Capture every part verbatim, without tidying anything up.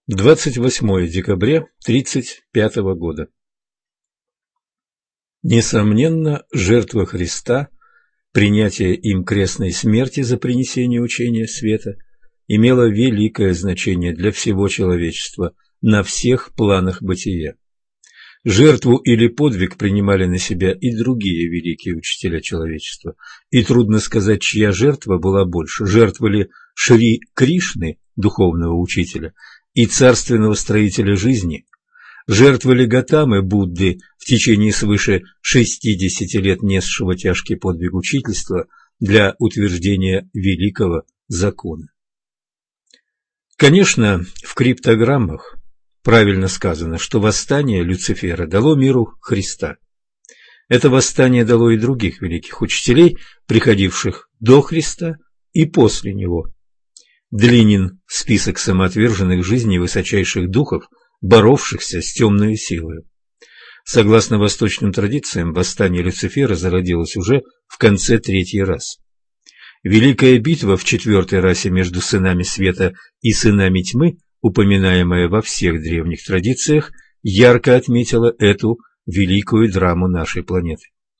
двадцать восьмое декабря тридцать пятого года. Несомненно, жертва Христа, принятие им крестной смерти за принесение учения света, имело великое значение для всего человечества на всех планах бытия. Жертву или подвиг принимали на себя и другие великие учителя человечества, и трудно сказать, чья жертва была больше: жертва ли Шри Кришны, духовного учителя, и царственного строителя жизни, жертва ли Готамы Будды, в течение свыше шестидесяти лет несшего тяжкий подвиг учительства для утверждения великого закона. Конечно, в криптограммах правильно сказано, что восстание Люцифера дало миру Христа. Это восстание дало и других великих учителей, приходивших до Христа и после него. Длинен список самоотверженных жизней высочайших духов, боровшихся с темной силой. Согласно восточным традициям, восстание Люцифера зародилось уже в конце третий раз. Великая битва в четвертой расе между сынами света и сынами тьмы, упоминаемая во всех древних традициях, ярко отметила эту великую драму нашей планеты.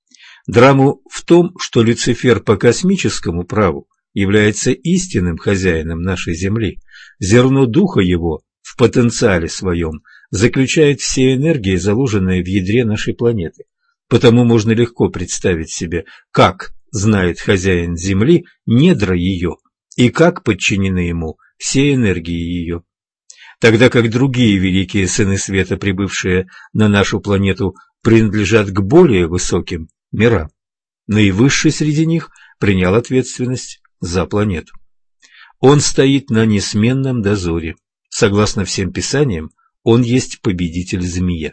Драму в том, что Люцифер по космическому праву является истинным хозяином нашей Земли. Зерно духа его в потенциале своем заключает все энергии, заложенные в ядре нашей планеты. Потому можно легко представить себе, как знает хозяин Земли недра ее и как подчинены ему все энергии ее. Тогда как другие великие сыны света, прибывшие на нашу планету, принадлежат к более высоким мирам. Наивысший среди них принял ответственность за планету. Он стоит на несменном дозоре. Согласно всем писаниям, он есть победитель змея.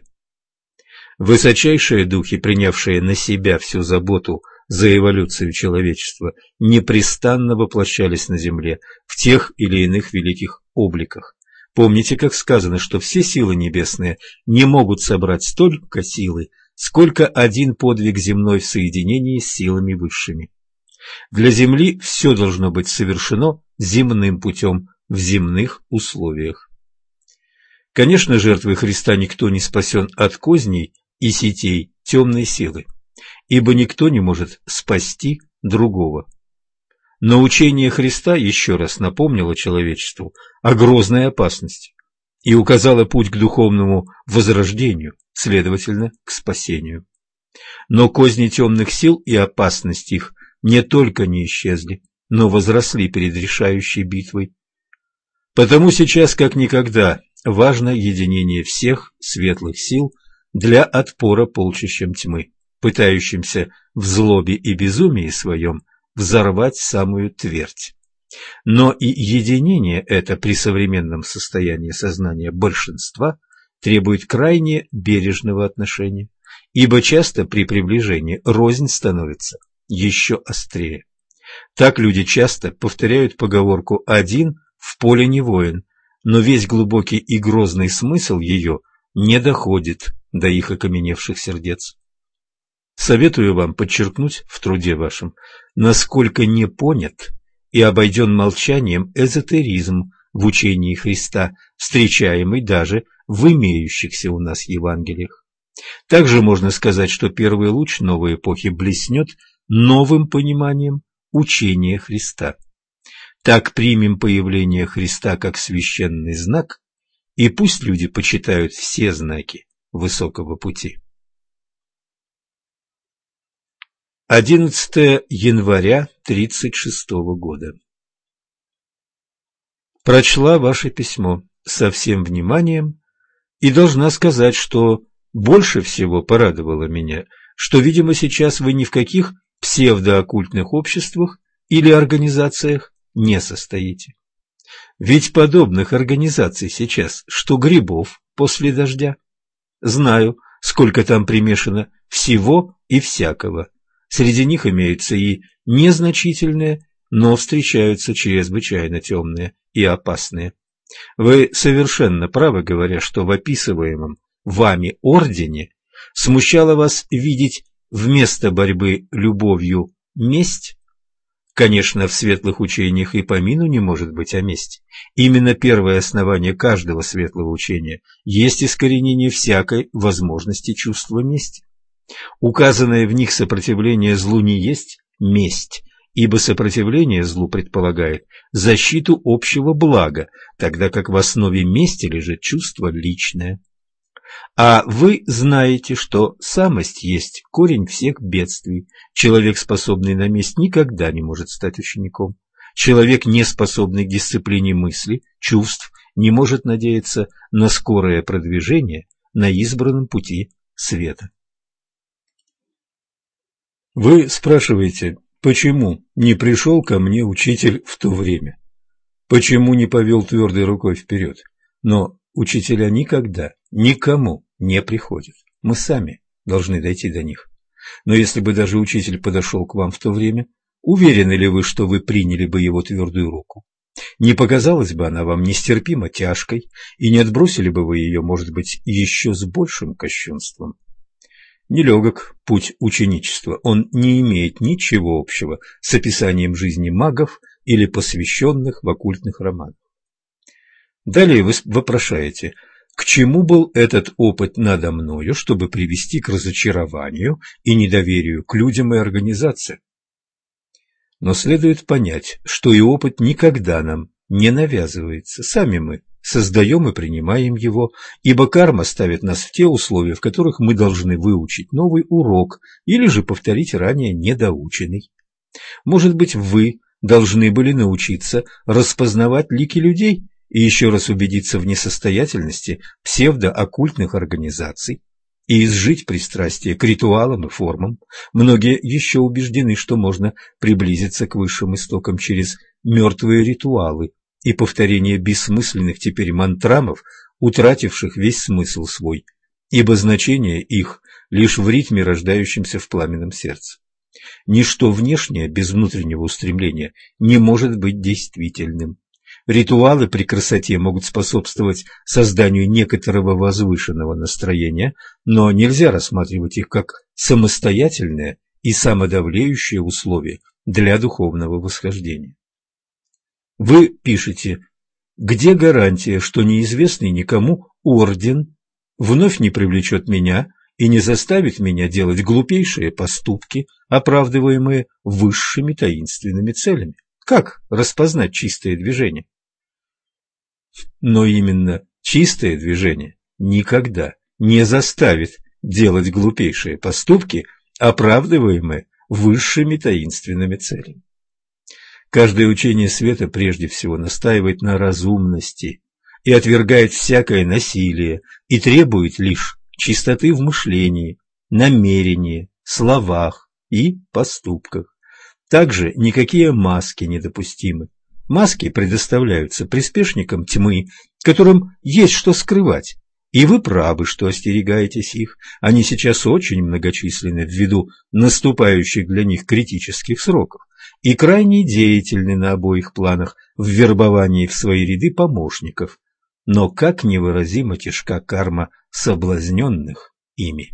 Высочайшие духи, принявшие на себя всю заботу за эволюцию человечества, непрестанно воплощались на земле в тех или иных великих обликах. Помните, как сказано, что все силы небесные не могут собрать столько силы, сколько один подвиг земной в соединении с силами высшими. Для Земли все должно быть совершено земным путем, в земных условиях. Конечно, жертвой Христа никто не спасен от козней и сетей темной силы, ибо никто не может спасти другого. Но учение Христа еще раз напомнило человечеству о грозной опасности и указало путь к духовному возрождению, следовательно, к спасению. Но козни темных сил и опасность их не только не исчезли, но возросли перед решающей битвой. Потому сейчас, как никогда, важно единение всех светлых сил для отпора полчищам тьмы, пытающимся в злобе и безумии своем взорвать самую твердь. Но и единение это при современном состоянии сознания большинства требует крайне бережного отношения, ибо часто при приближении рознь становится еще острее. Так люди часто повторяют поговорку «один в поле не воин», но весь глубокий и грозный смысл ее не доходит до их окаменевших сердец. Советую вам подчеркнуть в труде вашем, насколько не понят и обойден молчанием эзотеризм в учении Христа, встречаемый даже в имеющихся у нас Евангелиях. Также можно сказать, что первый луч новой эпохи блеснет новым пониманием учения Христа. Так примем появление Христа как священный знак, и пусть люди почитают все знаки высокого пути. одиннадцатое января тридцать шестого года. Прочла ваше письмо со всем вниманием и должна сказать, что больше всего порадовало меня, что, видимо, сейчас вы ни в каких псевдооккультных обществах или организациях не состоите. Ведь подобных организаций сейчас, что грибов после дождя. Знаю, сколько там примешано всего и всякого. Среди них имеются и незначительные, но встречаются чрезвычайно темные и опасные. Вы совершенно правы, говоря, что в описываемом вами ордене смущало вас видеть вместо борьбы любовью месть, Конечно, в светлых учениях и помину не может быть о мести. Именно первое основание каждого светлого учения есть искоренение всякой возможности чувства мести. Указанное в них сопротивление злу не есть месть, ибо сопротивление злу предполагает защиту общего блага, тогда как в основе мести лежит чувство личное. А вы знаете, что самость есть корень всех бедствий. Человек, способный на месть, никогда не может стать учеником. Человек, не способный к дисциплине мысли, чувств, не может надеяться на скорое продвижение на избранном пути света. Вы спрашиваете, почему не пришел ко мне учитель в то время? Почему не повел твердой рукой вперед? Но учителя никогда никому не приходят. Мы сами должны дойти до них. Но если бы даже учитель подошел к вам в то время, уверены ли вы, что вы приняли бы его твердую руку? Не показалась бы она вам нестерпимо тяжкой, и не отбросили бы вы ее, может быть, еще с большим кощунством? Нелегок путь ученичества, он не имеет ничего общего с описанием жизни магов или посвященных в оккультных романах. Далее вы вопрошаете, к чему был этот опыт надо мною, чтобы привести к разочарованию и недоверию к людям и организациям? Но следует понять, что и опыт никогда нам не навязывается, сами мы создаем и принимаем его, ибо карма ставит нас в те условия, в которых мы должны выучить новый урок или же повторить ранее недоученный. Может быть, вы должны были научиться распознавать лики людей и еще раз убедиться в несостоятельности псевдооккультных организаций и изжить пристрастие к ритуалам и формам. Многие еще убеждены, что можно приблизиться к высшим истокам через мертвые ритуалы и повторение бессмысленных теперь мантрамов, утративших весь смысл свой, ибо значение их лишь в ритме, рождающемся в пламенном сердце. Ничто внешнее без внутреннего устремления не может быть действительным. Ритуалы при красоте могут способствовать созданию некоторого возвышенного настроения, но нельзя рассматривать их как самостоятельное и самодавлеющее условие для духовного восхождения. Вы пишете, где гарантия, что неизвестный никому орден вновь не привлечет меня и не заставит меня делать глупейшие поступки, оправдываемые высшими таинственными целями? Как распознать чистое движение? Но именно чистое движение никогда не заставит делать глупейшие поступки, оправдываемые высшими таинственными целями. Каждое учение света прежде всего настаивает на разумности и отвергает всякое насилие и требует лишь чистоты в мышлении, намерении, словах и поступках. Также никакие маски недопустимы. Маски предоставляются приспешникам тьмы, которым есть что скрывать, и вы правы, что остерегаетесь их. Они сейчас очень многочисленны ввиду наступающих для них критических сроков и крайне деятельны на обоих планах в вербовании в свои ряды помощников. Но как невыразимо тяжка карма соблазненных ими.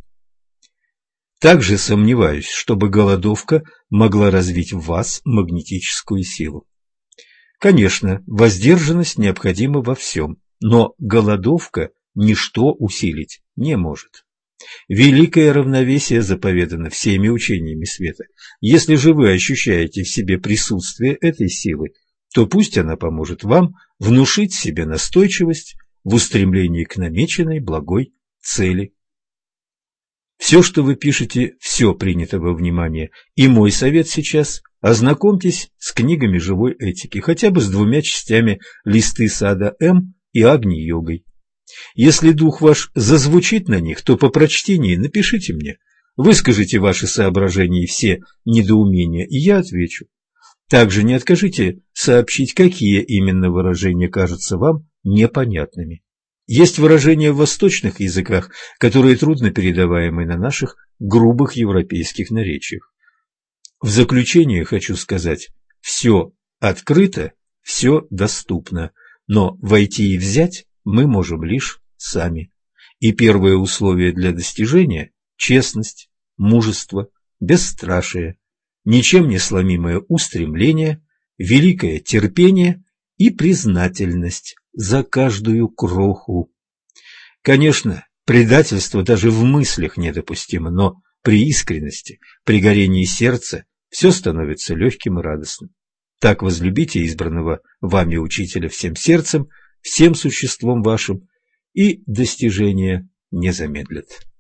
Также сомневаюсь, чтобы голодовка могла развить в вас магнетическую силу. Конечно, воздержанность необходима во всем, но голодовка ничто усилить не может. Великое равновесие заповедано всеми учениями света. Если же вы ощущаете в себе присутствие этой силы, то пусть она поможет вам внушить себе настойчивость в устремлении к намеченной благой цели. Все, что вы пишете, все принято во внимание, и мой совет сейчас – ознакомьтесь с книгами живой этики, хотя бы с двумя частями «Листы сада М» и «Агни-йогой». Если дух ваш зазвучит на них, то по прочтении напишите мне, выскажите ваши соображения и все недоумения, и я отвечу. Также не откажите сообщить, какие именно выражения кажутся вам непонятными. Есть выражения в восточных языках, которые трудно передаваемы на наших грубых европейских наречиях. В заключение хочу сказать, все открыто, все доступно, но войти и взять мы можем лишь сами. И первое условие для достижения – честность, мужество, бесстрашие ничем не сломимое устремление, великое терпение и признательность за каждую кроху. Конечно, предательство даже в мыслях недопустимо, но при искренности, при горении сердца все становится легким и радостным. Так возлюбите избранного вами учителя всем сердцем, всем существом вашим, и достижения не замедлят.